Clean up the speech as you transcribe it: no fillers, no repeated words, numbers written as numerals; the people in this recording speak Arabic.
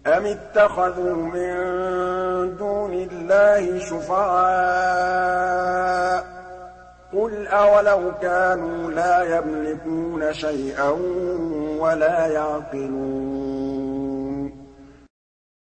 أَمِ اتَّخَذُوا مِن دُونِ اللَّهِ شُفَعَاءَ ۚ قُلْ أَوَلَوْ كَانُوا لَا يَمْلِكُونَ شَيْئًا وَلَا يَعْقِلُونَ